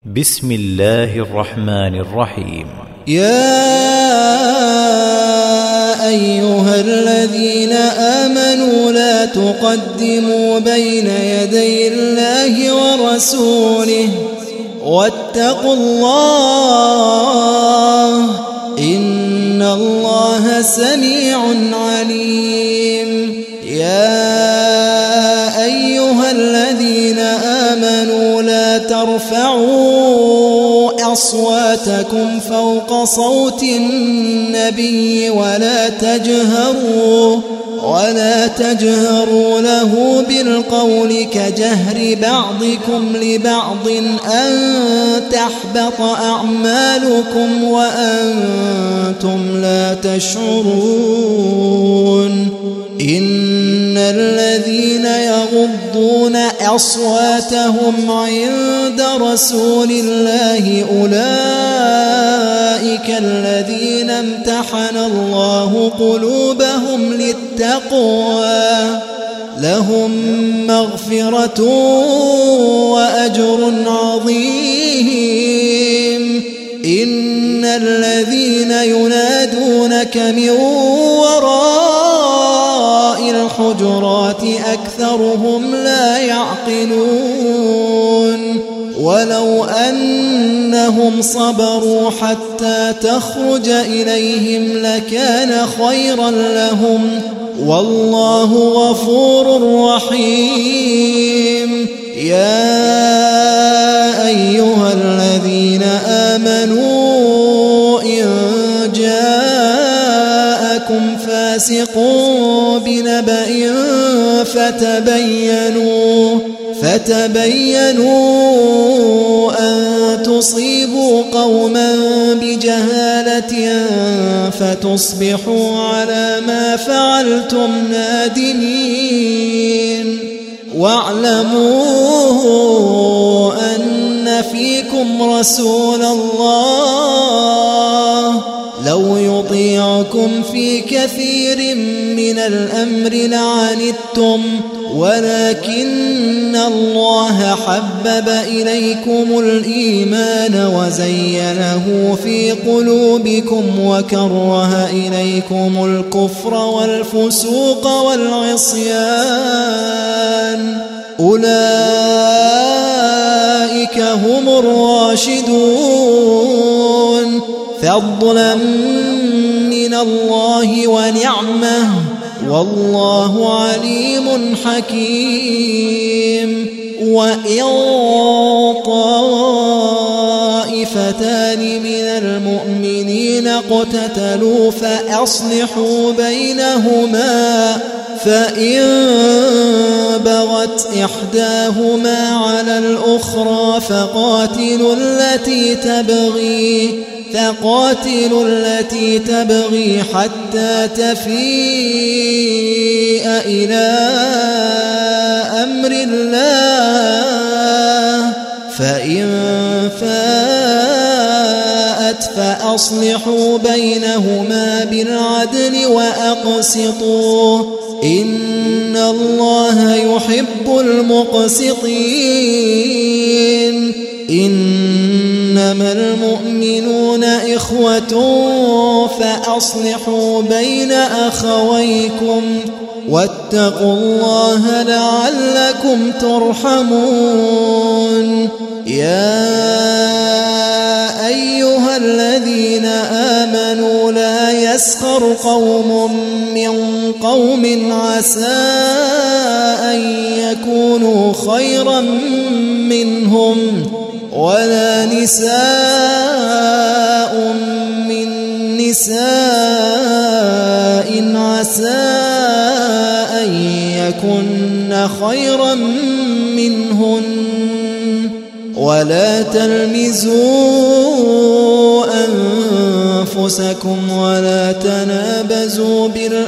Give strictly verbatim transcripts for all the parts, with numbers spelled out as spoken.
بسم الله الرحمن الرحيم. يا أيها الذين آمنوا لا تقدموا بين يدي الله ورسوله واتقوا الله إن الله سميع عليم. يا أيها الذين آمنوا لا ترفعوا أصواتكم فوق صوت النبي ولا تجهروا ولا تجهروا له بالقول كجهر بعضكم لبعض أن تحبط أعمالكم وأنتم لا تشعرون. إن الذين يغضون أصواتهم عند رسول الله أولئك الذين امتحن الله قلوبهم للتقوى لهم مغفرة وأجر عظيم. إن الذين ينادونك من وراء الحجرات أكثرهم لا يعقلون. ولو أنهم صبروا حتى تخرج إليهم لكان خيرا لهم والله غفور رحيم. يا أيها الذين آمنوا إن جاءكم فاسق بنبأ فتبينوا فتبينوا أن تصيبوا قوما بجهالة فتصبحوا على ما فعلتم نادمين. واعلموا أن فيكم رسول الله لو يطيعكم في كثير من الأمر لعنتم ولكن الله حبب إليكم الإيمان وزينه في قلوبكم وكره إليكم الكفر والفسوق والعصيان أولئك هم الراشدون فضلا من الله ونعمه والله عليم حكيم. وإن طائفتان من المؤمنين اقتتلوا فأصلحوا بينهما فإن بغت إحداهما على الأخرى فقاتلوا التي تبغي فقاتلوا التي تبغي حتى تفيء إلى أمر الله فإن فاءت فأصلحوا بينهما بالعدل وأقسطوا إن الله يحب المقسطين. إنما المؤمنون إخوة فأصلحوا بين أخويكم واتقوا الله لعلكم ترحمون. يا أيها الذين آمنوا لا يسخر قوم من قوم عسى أن يكونوا خيرا منهم ولا نساء من نساء عسى أن يكن خيرا منهن ولا تلمزوا أنفسكم ولا تنابزوا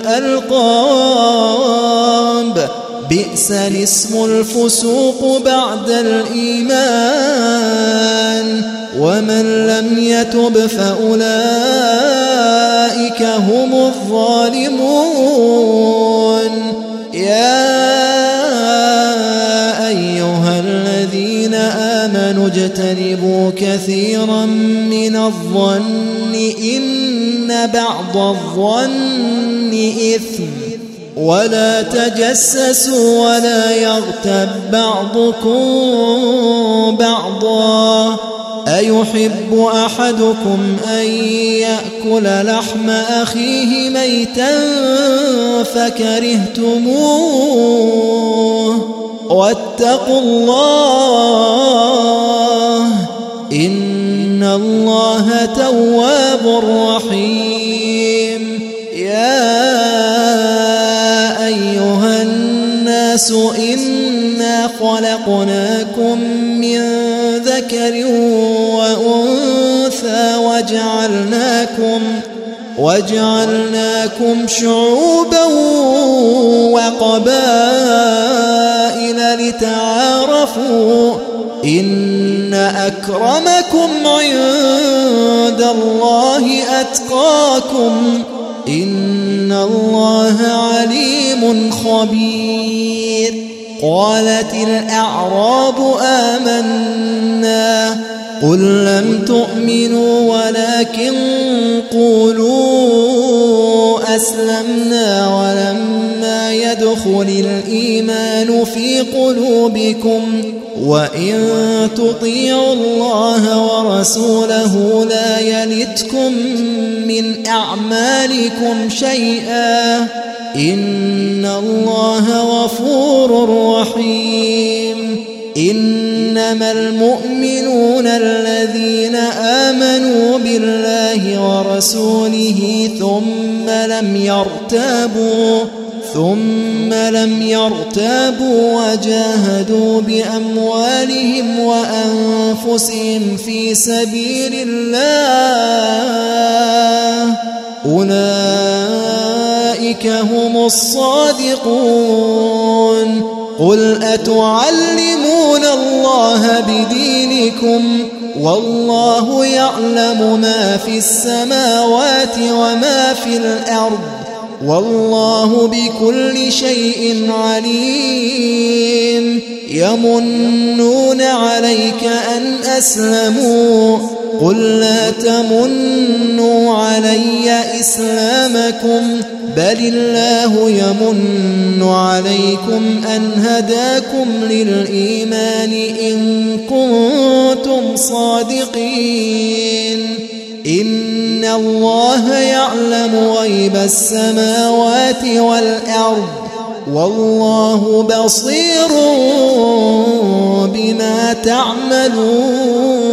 بالألقاب بئس الاسم الفسوق بعد الإيمان ومن لم يتب فأولئك هم الظالمون. يا أيها الذين آمنوا تجتنبوا كثيرا من الظن إن بعض الظن إثم ولا تجسسوا ولا يغتب بعضكم بعضا أيحب أحدكم أن يأكل لحم أخيه ميتا فكرهتموه واتقوا الله إن الله تواب رحيم يا أيها الناس إنا خلقناكم من ذكر وأنثى وجعلناكم وجعلناكم شعوبا وقبائل لتعارفوا إن أكرمكم عند الله أتقاكم إن الله عليم خبير قالت الأعراب آمنا قل لم تؤمنوا ولكن قولوا أسلمنا ولما يدخل الإيمان في قلوبكم وإن تطيعوا الله ورسوله لا يلتكم من أعمالكم شيئا إن الله غفور رحيم إنما المؤمنون الذين آمنوا بالله ورسوله ثم لم يرتابوا ثم لم يرتابوا وجاهدوا بأموالهم وأنفسهم في سبيل الله أولئك هم الصادقون قل أتعلمون الله بدينكم والله يعلم ما في السماوات وما في الأرض والله بكل شيء عليم يمنون عليك أن أسلموا قل لا تمنوا علي إسلامكم بل الله يمن عليكم أن هداكم للإيمان إن كنتم صادقين إن الله يعلم غيب السماوات والأرض والله بصير بما تعملون